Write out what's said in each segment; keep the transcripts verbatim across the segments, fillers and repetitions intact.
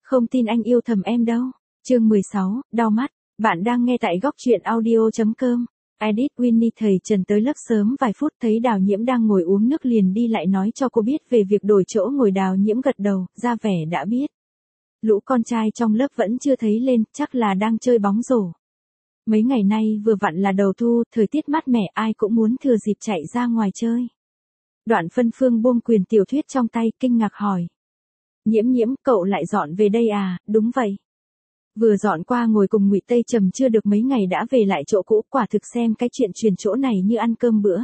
Không tin anh yêu thầm em đâu. Chương mười sáu, đau mắt. Bạn đang nghe tại góc truyện audio chấm com. Edit Winnie thầy Trần tới lớp sớm vài phút thấy Đào Nhiễm đang ngồi uống nước liền đi lại nói cho cô biết về việc đổi chỗ ngồi. Đào Nhiễm gật đầu, ra vẻ đã biết. Lũ con trai trong lớp vẫn chưa thấy lên, chắc là đang chơi bóng rổ. Mấy ngày nay vừa vặn là đầu thu, thời tiết mát mẻ ai cũng muốn thừa dịp chạy ra ngoài chơi. Đoạn Phân Phương buông quyền tiểu thuyết trong tay, kinh ngạc hỏi. Nhiễm Nhiễm, cậu lại dọn về đây à? Đúng vậy. Vừa dọn qua ngồi cùng Ngụy Tây Trầm chưa được mấy ngày đã về lại chỗ cũ, quả thực xem cái chuyện chuyển chỗ này như ăn cơm bữa.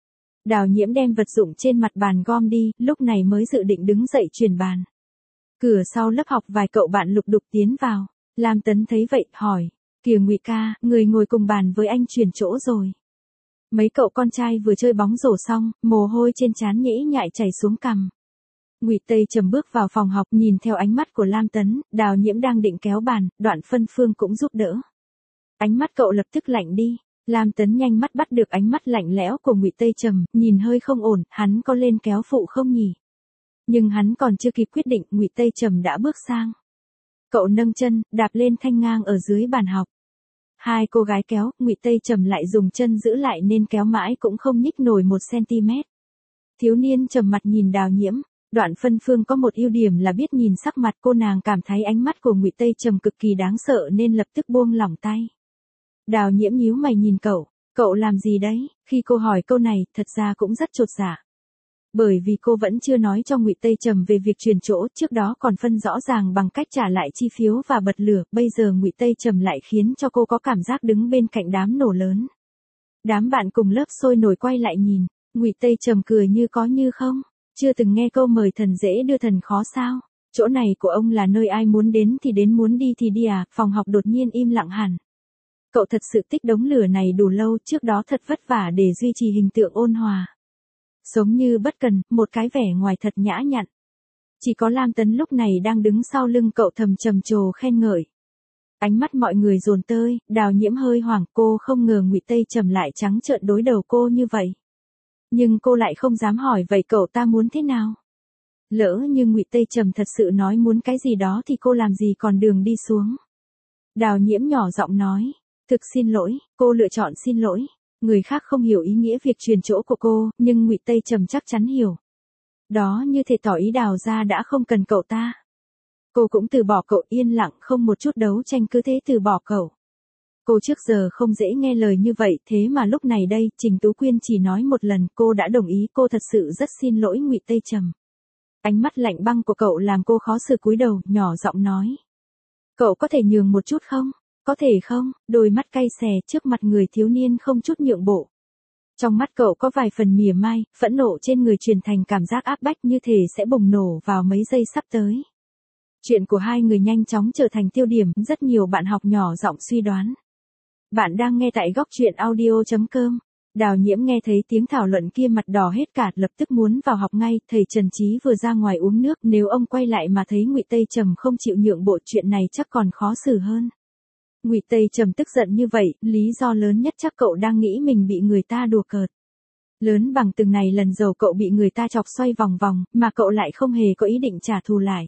Đào Nhiễm đem vật dụng trên mặt bàn gom đi, lúc này mới dự định đứng dậy chuyển bàn. Cửa sau lớp học vài cậu bạn lục đục tiến vào. Lam Tấn thấy vậy, hỏi. Kìa Ngụy ca, người ngồi cùng bàn với anh chuyển chỗ rồi. Mấy cậu con trai vừa chơi bóng rổ xong, mồ hôi trên trán nhễ nhại chảy xuống cằm. Ngụy Tây Trầm bước vào phòng học, nhìn theo ánh mắt của Lam Tấn, Đào Nhiễm đang định kéo bàn, Đoạn Phân Phương cũng giúp đỡ. Ánh mắt cậu lập tức lạnh đi. Lam Tấn nhanh mắt bắt được ánh mắt lạnh lẽo của Ngụy Tây Trầm, nhìn hơi không ổn, hắn có lên kéo phụ không nhỉ? Nhưng hắn còn chưa kịp quyết định, Ngụy Tây Trầm đã bước sang. Cậu nâng chân, đạp lên thanh ngang ở dưới bàn học. Hai cô gái kéo, Ngụy Tây Trầm lại dùng chân giữ lại nên kéo mãi cũng không nhích nổi một centimet. Thiếu niên trầm mặt nhìn Đào Nhiễm. Đoạn Phân Phương có một ưu điểm là biết nhìn sắc mặt, cô nàng cảm thấy ánh mắt của Ngụy Tây Trầm cực kỳ đáng sợ nên lập tức buông lỏng tay. Đào Nhiễm nhíu mày nhìn cậu, cậu làm gì đấy? Khi cô hỏi câu này, thật ra cũng rất chột dạ. Bởi vì cô vẫn chưa nói cho Ngụy Tây Trầm về việc chuyển chỗ, trước đó còn phân rõ ràng bằng cách trả lại chi phiếu và bật lửa, bây giờ Ngụy Tây Trầm lại khiến cho cô có cảm giác đứng bên cạnh đám nổ lớn. Đám bạn cùng lớp sôi nổi quay lại nhìn, Ngụy Tây Trầm cười như có như không. Chưa từng nghe câu mời thần dễ đưa thần khó sao? Chỗ này của ông là nơi ai muốn đến thì đến, muốn đi thì đi à? Phòng học đột nhiên im lặng hẳn. Cậu thật sự tích đống lửa này đủ lâu, trước đó thật vất vả để duy trì hình tượng ôn hòa. Sống như bất cần, một cái vẻ ngoài thật nhã nhặn. Chỉ có Lam Tấn lúc này đang đứng sau lưng cậu thầm trầm trồ khen ngợi. Ánh mắt mọi người dồn tơi, Đào Nhiễm hơi hoảng, cô không ngờ Ngụy Tây Trầm lại trắng trợn đối đầu cô như vậy. Nhưng cô lại không dám hỏi vậy cậu ta muốn thế nào? Lỡ như Ngụy Tây Trầm thật sự nói muốn cái gì đó thì cô làm gì còn đường đi xuống. Đào Nhiễm nhỏ giọng nói, thực xin lỗi, cô lựa chọn xin lỗi. Người khác không hiểu ý nghĩa việc chuyển chỗ của cô, nhưng Ngụy Tây Trầm chắc chắn hiểu. Đó như thể tỏ ý Đào ra đã không cần cậu ta. Cô cũng từ bỏ cậu, yên lặng không một chút đấu tranh, cứ thế từ bỏ cậu. Cô trước giờ không dễ nghe lời như vậy, thế mà lúc này đây, Trình Tú Quyên chỉ nói một lần, cô đã đồng ý, cô thật sự rất xin lỗi Ngụy Tây Trầm. Ánh mắt lạnh băng của cậu làm cô khó xử cúi đầu, nhỏ giọng nói. Cậu có thể nhường một chút không? Có thể không? Đôi mắt cay xè trước mặt người thiếu niên không chút nhượng bộ. Trong mắt cậu có vài phần mỉa mai, phẫn nộ trên người truyền thành cảm giác áp bách như thể sẽ bùng nổ vào mấy giây sắp tới. Chuyện của hai người nhanh chóng trở thành tiêu điểm, rất nhiều bạn học nhỏ giọng suy đoán. Bạn đang nghe tại góc truyện audio chấm com. Đào Nhiễm nghe thấy tiếng thảo luận kia mặt đỏ hết cả, lập tức muốn vào học ngay. Thầy Trần Chí vừa ra ngoài uống nước, nếu ông quay lại mà thấy Ngụy Tây Trầm không chịu nhượng bộ, chuyện này chắc còn khó xử hơn. Ngụy Tây Trầm tức giận như vậy, lý do lớn nhất chắc cậu đang nghĩ mình bị người ta đùa cợt. Lớn bằng từng này lần dầu cậu bị người ta chọc xoay vòng vòng, mà cậu lại không hề có ý định trả thù lại.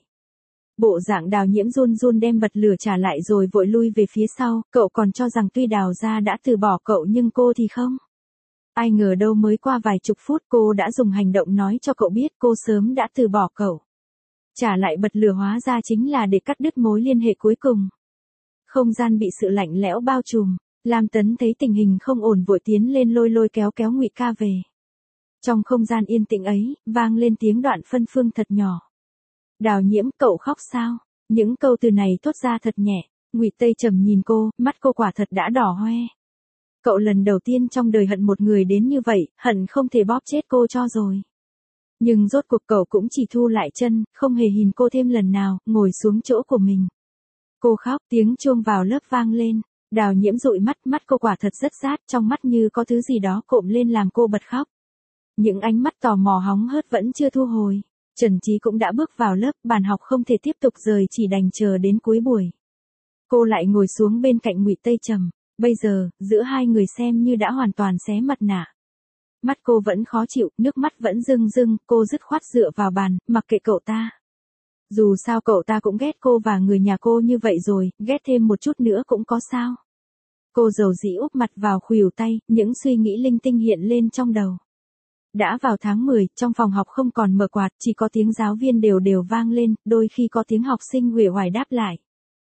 Bộ dạng Đào Nhiễm run run đem bật lửa trả lại rồi vội lui về phía sau, cậu còn cho rằng tuy Đào gia đã từ bỏ cậu nhưng cô thì không. Ai ngờ đâu mới qua vài chục phút cô đã dùng hành động nói cho cậu biết cô sớm đã từ bỏ cậu. Trả lại bật lửa hóa ra chính là để cắt đứt mối liên hệ cuối cùng. Không gian bị sự lạnh lẽo bao trùm, Lam Tấn thấy tình hình không ổn vội tiến lên lôi lôi kéo kéo Ngụy ca về. Trong không gian yên tĩnh ấy, vang lên tiếng Đoạn Phân Phương thật nhỏ. Đào Nhiễm, cậu khóc sao? Những câu từ này thốt ra thật nhẹ. Ngụy Tây Trầm nhìn cô, mắt cô quả thật đã đỏ hoe. Cậu lần đầu tiên trong đời hận một người đến như vậy, hận không thể bóp chết cô cho rồi. Nhưng rốt cuộc cậu cũng chỉ thu lại chân, không hề nhìn cô thêm lần nào, ngồi xuống chỗ của mình. Cô khóc, tiếng chuông vào lớp vang lên. Đào Nhiễm dụi mắt, mắt cô quả thật rất rát, trong mắt như có thứ gì đó cộm lên làm cô bật khóc. Những ánh mắt tò mò hóng hớt vẫn chưa thu hồi. Trần Chí cũng đã bước vào lớp, bàn học không thể tiếp tục rời, chỉ đành chờ đến cuối buổi. Cô lại ngồi xuống bên cạnh Ngụy Tây Trầm, bây giờ, giữa hai người xem như đã hoàn toàn xé mặt nạ. Mắt cô vẫn khó chịu, nước mắt vẫn rưng rưng, cô dứt khoát dựa vào bàn, mặc kệ cậu ta. Dù sao cậu ta cũng ghét cô và người nhà cô như vậy rồi, ghét thêm một chút nữa cũng có sao. Cô dầu dĩ úp mặt vào khuỷu tay, những suy nghĩ linh tinh hiện lên trong đầu. Đã vào tháng mười, trong phòng học không còn mở quạt, chỉ có tiếng giáo viên đều đều vang lên, đôi khi có tiếng học sinh uể oải đáp lại.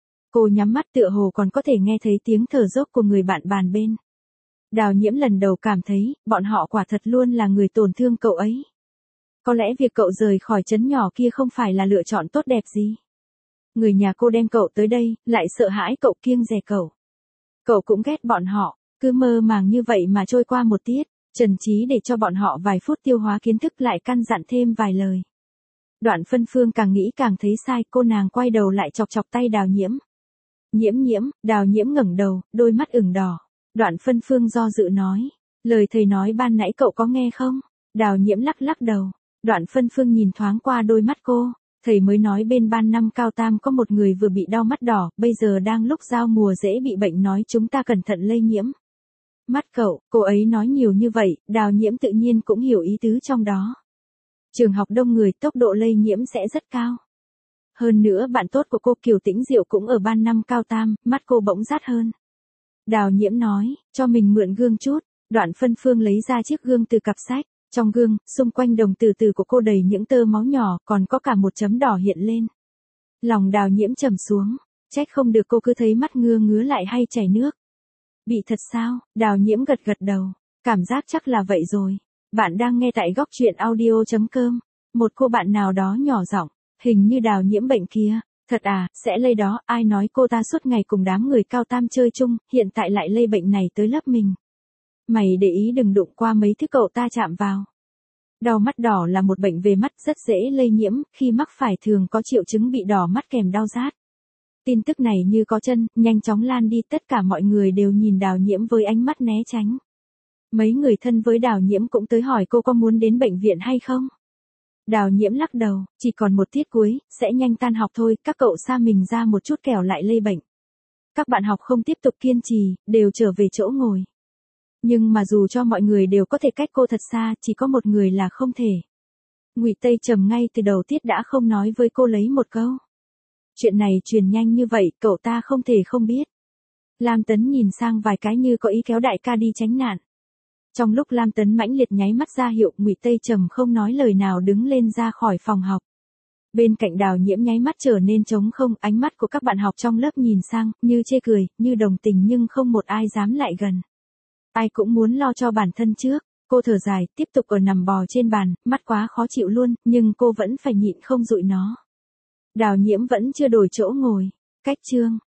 Cô nhắm mắt tựa hồ còn có thể nghe thấy tiếng thở dốc của người bạn bàn bên. Đào Nhiễm lần đầu cảm thấy, bọn họ quả thật luôn là người tổn thương cậu ấy. Có lẽ việc cậu rời khỏi trấn nhỏ kia không phải là lựa chọn tốt đẹp gì. Người nhà cô đem cậu tới đây, lại sợ hãi cậu kiêng dè cậu. Cậu cũng ghét bọn họ, cứ mơ màng như vậy mà trôi qua một tiết, Trần Trí để cho bọn họ vài phút tiêu hóa kiến thức lại căn dặn thêm vài lời. Đoạn Phân Phương càng nghĩ càng thấy sai, cô nàng quay đầu lại chọc chọc tay Đào Nhiễm. Nhiễm nhiễm, Đào Nhiễm ngẩng đầu, đôi mắt ửng đỏ. Đoạn Phân Phương do dự nói, lời thầy nói ban nãy cậu có nghe không? Đào Nhiễm lắc lắc đầu. Đoạn Phân Phương nhìn thoáng qua đôi mắt cô, thầy mới nói bên ban năm cao tam có một người vừa bị đau mắt đỏ, bây giờ đang lúc giao mùa dễ bị bệnh, nói chúng ta cẩn thận lây nhiễm. Mắt cậu, cô ấy nói nhiều như vậy, Đào Nhiễm tự nhiên cũng hiểu ý tứ trong đó. Trường học đông người, tốc độ lây nhiễm sẽ rất cao. Hơn nữa bạn tốt của cô Kiều Tĩnh Diệu cũng ở ban năm cao tam, mắt cô bỗng rát hơn. Đào Nhiễm nói, cho mình mượn gương chút. Đoạn Phân Phương lấy ra chiếc gương từ cặp sách. Trong gương, xung quanh đồng tử tử của cô đầy những tơ máu nhỏ, còn có cả một chấm đỏ hiện lên. Lòng Đào Nhiễm trầm xuống, trách không được cô cứ thấy mắt ngưa ngứa lại hay chảy nước. Bị thật sao? Đào Nhiễm gật gật đầu, cảm giác chắc là vậy rồi. Bạn đang nghe tại góc truyện audio chấm com. Một cô bạn nào đó nhỏ giọng, hình như Đào Nhiễm bệnh kia. Thật à, sẽ lây đó, ai nói cô ta suốt ngày cùng đám người cao tam chơi chung, hiện tại lại lây bệnh này tới lớp mình. Mày để ý đừng đụng qua mấy thứ cậu ta chạm vào. Đau mắt đỏ là một bệnh về mắt rất dễ lây nhiễm, khi mắc phải thường có triệu chứng bị đỏ mắt kèm đau rát. Tin tức này như có chân, nhanh chóng lan đi, tất cả mọi người đều nhìn Đào Nhiễm với ánh mắt né tránh. Mấy người thân với Đào Nhiễm cũng tới hỏi cô có muốn đến bệnh viện hay không. Đào Nhiễm lắc đầu, chỉ còn một tiết cuối, sẽ nhanh tan học thôi, các cậu xa mình ra một chút kẻo lại lây bệnh. Các bạn học không tiếp tục kiên trì, đều trở về chỗ ngồi. Nhưng mà dù cho mọi người đều có thể cách cô thật xa, chỉ có một người là không thể. Ngụy Tây Trầm ngay từ đầu tiết đã không nói với cô lấy một câu. Chuyện này truyền nhanh như vậy, cậu ta không thể không biết. Lam Tấn nhìn sang vài cái như có ý kéo đại ca đi tránh nạn. Trong lúc Lam Tấn mãnh liệt nháy mắt ra hiệu, Ngụy Tây Trầm không nói lời nào đứng lên ra khỏi phòng học. Bên cạnh Đào Nhiễm nháy mắt trở nên trống không, ánh mắt của các bạn học trong lớp nhìn sang, như chê cười, như đồng tình nhưng không một ai dám lại gần. Ai cũng muốn lo cho bản thân trước, cô thở dài, tiếp tục ở nằm bò trên bàn, mắt quá khó chịu luôn, nhưng cô vẫn phải nhịn không dụi nó. Đào Nhiễm vẫn chưa đổi chỗ ngồi, cách chương.